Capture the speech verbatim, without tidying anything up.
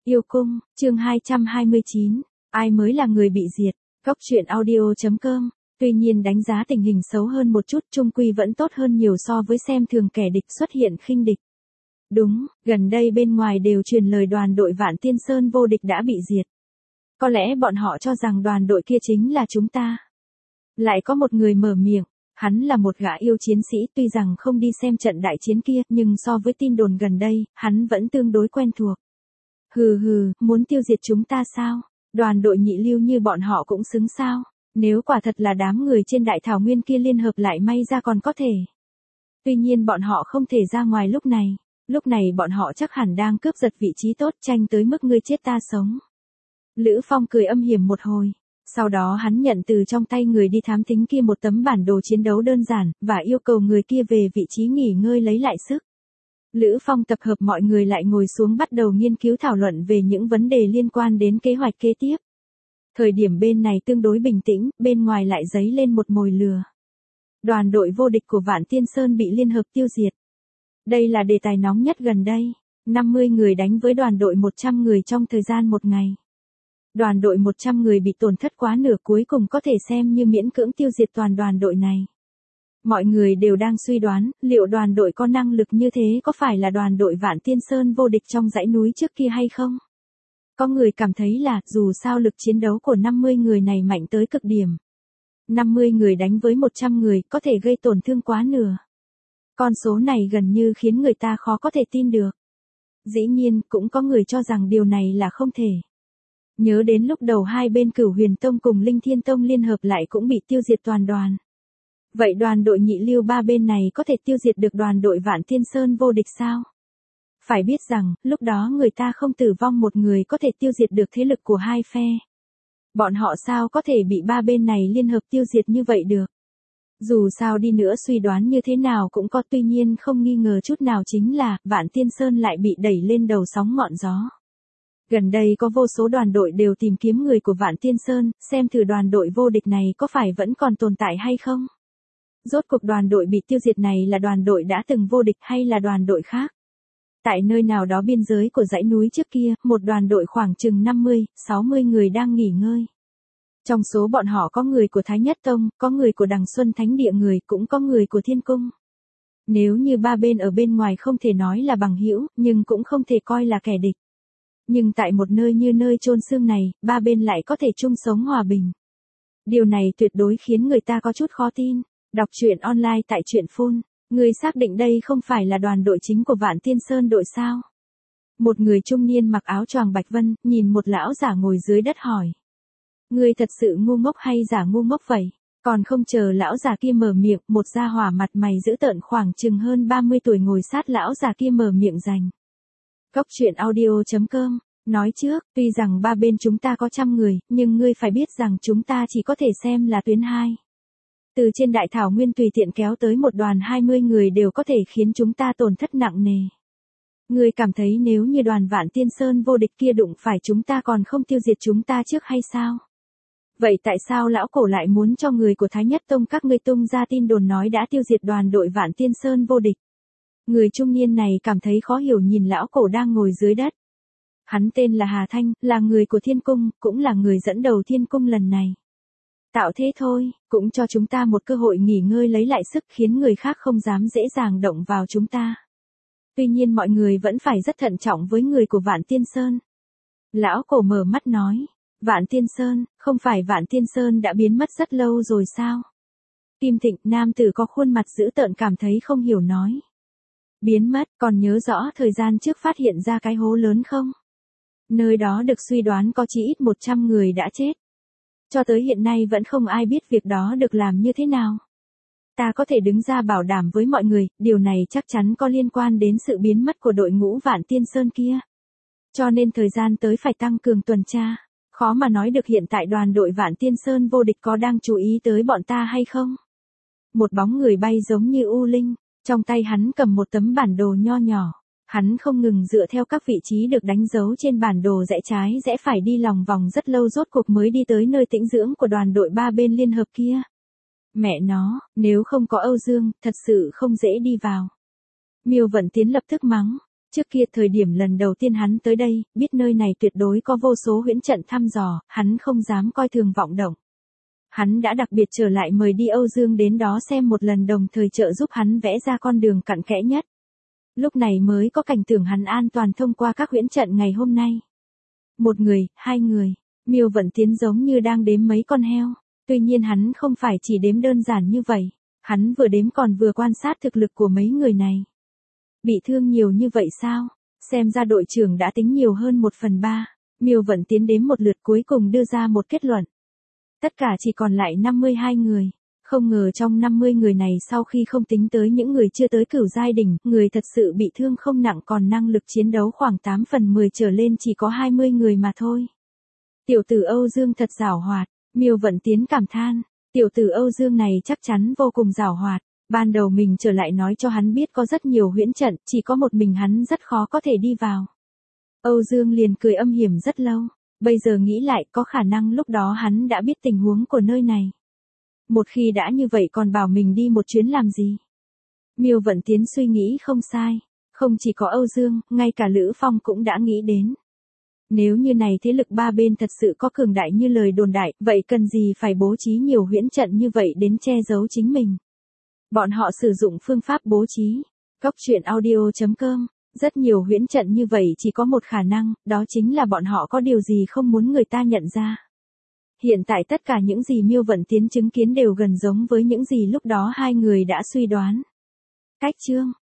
Yêu cung, chương hai trăm hai mươi chín, ai mới là người bị diệt, Cốc truyện audio chấm com. Tuy nhiên đánh giá tình hình xấu hơn một chút, chung quy vẫn tốt hơn nhiều so với xem thường kẻ địch xuất hiện khinh địch. Đúng, gần đây bên ngoài đều truyền lời đoàn đội Vạn Tiên Sơn vô địch đã bị diệt. Có lẽ bọn họ cho rằng đoàn đội kia chính là chúng ta. Lại có một người mở miệng, hắn là một gã yêu chiến sĩ, tuy rằng không đi xem trận đại chiến kia, nhưng so với tin đồn gần đây, hắn vẫn tương đối quen thuộc. Hừ hừ, muốn tiêu diệt chúng ta sao? Đoàn đội nhị lưu như bọn họ cũng xứng sao? Nếu quả thật là đám người trên đại thảo nguyên kia liên hợp lại may ra còn có thể. Tuy nhiên bọn họ không thể ra ngoài lúc này. Lúc này bọn họ chắc hẳn đang cướp giật vị trí tốt, tranh tới mức ngươi chết ta sống. Lữ Phong cười âm hiểm một hồi. Sau đó hắn nhận từ trong tay người đi thám thính kia một tấm bản đồ chiến đấu đơn giản, và yêu cầu người kia về vị trí nghỉ ngơi lấy lại sức. Lữ Phong tập hợp mọi người lại ngồi xuống bắt đầu nghiên cứu thảo luận về những vấn đề liên quan đến kế hoạch kế tiếp. Thời điểm bên này tương đối bình tĩnh, bên ngoài lại dấy lên một mồi lửa. Đoàn đội vô địch của Vạn Tiên Sơn bị liên hợp tiêu diệt. Đây là đề tài nóng nhất gần đây. năm mươi người đánh với đoàn đội một trăm người trong thời gian một ngày. Đoàn đội một trăm người bị tổn thất quá nửa, cuối cùng có thể xem như miễn cưỡng tiêu diệt toàn đoàn đội này. Mọi người đều đang suy đoán, liệu đoàn đội có năng lực như thế có phải là đoàn đội Vạn Tiên Sơn vô địch trong dãy núi trước kia hay không? Có người cảm thấy là, dù sao lực chiến đấu của năm mươi người này mạnh tới cực điểm. năm mươi người đánh với một trăm người có thể gây tổn thương quá nửa. Con số này gần như khiến người ta khó có thể tin được. Dĩ nhiên, cũng có người cho rằng điều này là không thể. Nhớ đến lúc đầu hai bên Cửu Huyền Tông cùng Linh Thiên Tông liên hợp lại cũng bị tiêu diệt toàn đoàn. Vậy đoàn đội nhị lưu ba bên này có thể tiêu diệt được đoàn đội Vạn Tiên Sơn vô địch sao? Phải biết rằng, lúc đó người ta không tử vong một người có thể tiêu diệt được thế lực của hai phe. Bọn họ sao có thể bị ba bên này liên hợp tiêu diệt như vậy được? Dù sao đi nữa suy đoán như thế nào cũng có, tuy nhiên không nghi ngờ chút nào chính là, Vạn Tiên Sơn lại bị đẩy lên đầu sóng ngọn gió. Gần đây có vô số đoàn đội đều tìm kiếm người của Vạn Tiên Sơn, xem thử đoàn đội vô địch này có phải vẫn còn tồn tại hay không? Rốt cuộc đoàn đội bị tiêu diệt này là đoàn đội đã từng vô địch hay là đoàn đội khác? Tại nơi nào đó biên giới của dãy núi trước kia, một đoàn đội khoảng chừng năm mươi, sáu mươi người đang nghỉ ngơi. Trong số bọn họ có người của Thái Nhất Tông, có người của Đằng Xuân Thánh Địa người, cũng có người của Thiên Cung. Nếu như ba bên ở bên ngoài không thể nói là bằng hữu, nhưng cũng không thể coi là kẻ địch. Nhưng tại một nơi như nơi chôn xương này, ba bên lại có thể chung sống hòa bình. Điều này tuyệt đối khiến người ta có chút khó tin. Đọc truyện online tại truyện phun, người xác định đây không phải là đoàn đội chính của Vạn Tiên Sơn đội sao? Một người trung niên mặc áo choàng bạch vân, nhìn một lão giả ngồi dưới đất hỏi. Ngươi thật sự ngu ngốc hay giả ngu ngốc vậy? Còn không chờ lão già kia mở miệng, một gia hỏa mặt mày dữ tợn khoảng chừng hơn ba mươi tuổi ngồi sát lão già kia mở miệng rành. Cốc truyện audio chấm com, nói trước, tuy rằng ba bên chúng ta có trăm người, nhưng ngươi phải biết rằng chúng ta chỉ có thể xem là tuyến hai. Từ trên đại thảo nguyên tùy tiện kéo tới một đoàn hai mươi người đều có thể khiến chúng ta tổn thất nặng nề. Ngươi cảm thấy nếu như đoàn Vạn Tiên Sơn vô địch kia đụng phải chúng ta còn không tiêu diệt chúng ta trước hay sao? Vậy tại sao lão cổ lại muốn cho người của Thái Nhất Tông các ngươi tung ra tin đồn nói đã tiêu diệt đoàn đội Vạn Tiên Sơn vô địch? Người trung niên này cảm thấy khó hiểu nhìn lão cổ đang ngồi dưới đất. Hắn tên là Hà Thanh, là người của Thiên Cung, cũng là người dẫn đầu Thiên Cung lần này. Tạo thế thôi, cũng cho chúng ta một cơ hội nghỉ ngơi lấy lại sức, khiến người khác không dám dễ dàng động vào chúng ta. Tuy nhiên mọi người vẫn phải rất thận trọng với người của Vạn Tiên Sơn. Lão cổ mở mắt nói, Vạn Tiên Sơn, không phải Vạn Tiên Sơn đã biến mất rất lâu rồi sao? Kim Thịnh, nam tử có khuôn mặt dữ tợn cảm thấy không hiểu nói. Biến mất, còn nhớ rõ thời gian trước phát hiện ra cái hố lớn không? Nơi đó được suy đoán có chỉ ít một trăm người đã chết. Cho tới hiện nay vẫn không ai biết việc đó được làm như thế nào. Ta có thể đứng ra bảo đảm với mọi người, điều này chắc chắn có liên quan đến sự biến mất của đội ngũ Vạn Tiên Sơn kia. Cho nên thời gian tới phải tăng cường tuần tra. Khó mà nói được hiện tại đoàn đội Vạn Tiên Sơn vô địch có đang chú ý tới bọn ta hay không? Một bóng người bay giống như u linh, trong tay hắn cầm một tấm bản đồ nho nhỏ. Hắn không ngừng dựa theo các vị trí được đánh dấu trên bản đồ rẽ trái rẽ phải đi lòng vòng rất lâu rốt cuộc mới đi tới nơi tĩnh dưỡng của đoàn đội ba bên liên hợp kia. Mẹ nó, nếu không có Âu Dương, thật sự không dễ đi vào. Miêu Vận Tiến lập tức mắng, Trước kia thời điểm lần đầu tiên hắn tới đây, biết nơi này tuyệt đối có vô số huyễn trận thăm dò, hắn không dám coi thường vọng động. Hắn đã đặc biệt trở lại mời đi Âu Dương đến đó xem một lần, đồng thời trợ giúp hắn vẽ ra con đường cặn kẽ nhất. Lúc này mới có cảnh tưởng hắn an toàn thông qua các huyễn trận ngày hôm nay. Một người, hai người, Miêu Vận Tiến giống như đang đếm mấy con heo. Tuy nhiên hắn không phải chỉ đếm đơn giản như vậy, hắn vừa đếm còn vừa quan sát thực lực của mấy người này. Bị thương nhiều như vậy sao? Xem ra đội trưởng đã tính nhiều hơn một phần ba. Miêu Vận Tiến đếm một lượt cuối cùng đưa ra một kết luận. Tất cả chỉ còn lại năm mươi hai người. Không ngờ trong năm mươi người này sau khi không tính tới những người chưa tới cửu giai đỉnh, người thật sự bị thương không nặng còn năng lực chiến đấu khoảng tám phần mười trở lên chỉ có hai mươi người mà thôi. Tiểu tử Âu Dương thật giảo hoạt, Miêu Vận Tiến cảm than, tiểu tử Âu Dương này chắc chắn vô cùng giảo hoạt. Ban đầu mình trở lại nói cho hắn biết có rất nhiều huyễn trận, chỉ có một mình hắn rất khó có thể đi vào. Âu Dương liền cười âm hiểm rất lâu, bây giờ nghĩ lại có khả năng lúc đó hắn đã biết tình huống của nơi này. Một khi đã như vậy còn bảo mình đi một chuyến làm gì? Miêu Vận Tiến suy nghĩ không sai, không chỉ có Âu Dương, ngay cả Lữ Phong cũng đã nghĩ đến. Nếu như này thế lực ba bên thật sự có cường đại như lời đồn đại, vậy cần gì phải bố trí nhiều huyễn trận như vậy đến che giấu chính mình? Bọn họ sử dụng phương pháp bố trí. Cốc truyện audio chấm com. Rất nhiều huyễn trận như vậy chỉ có một khả năng, đó chính là bọn họ có điều gì không muốn người ta nhận ra. Hiện tại tất cả những gì Miêu Vận Tiến chứng kiến đều gần giống với những gì lúc đó hai người đã suy đoán. Cách chương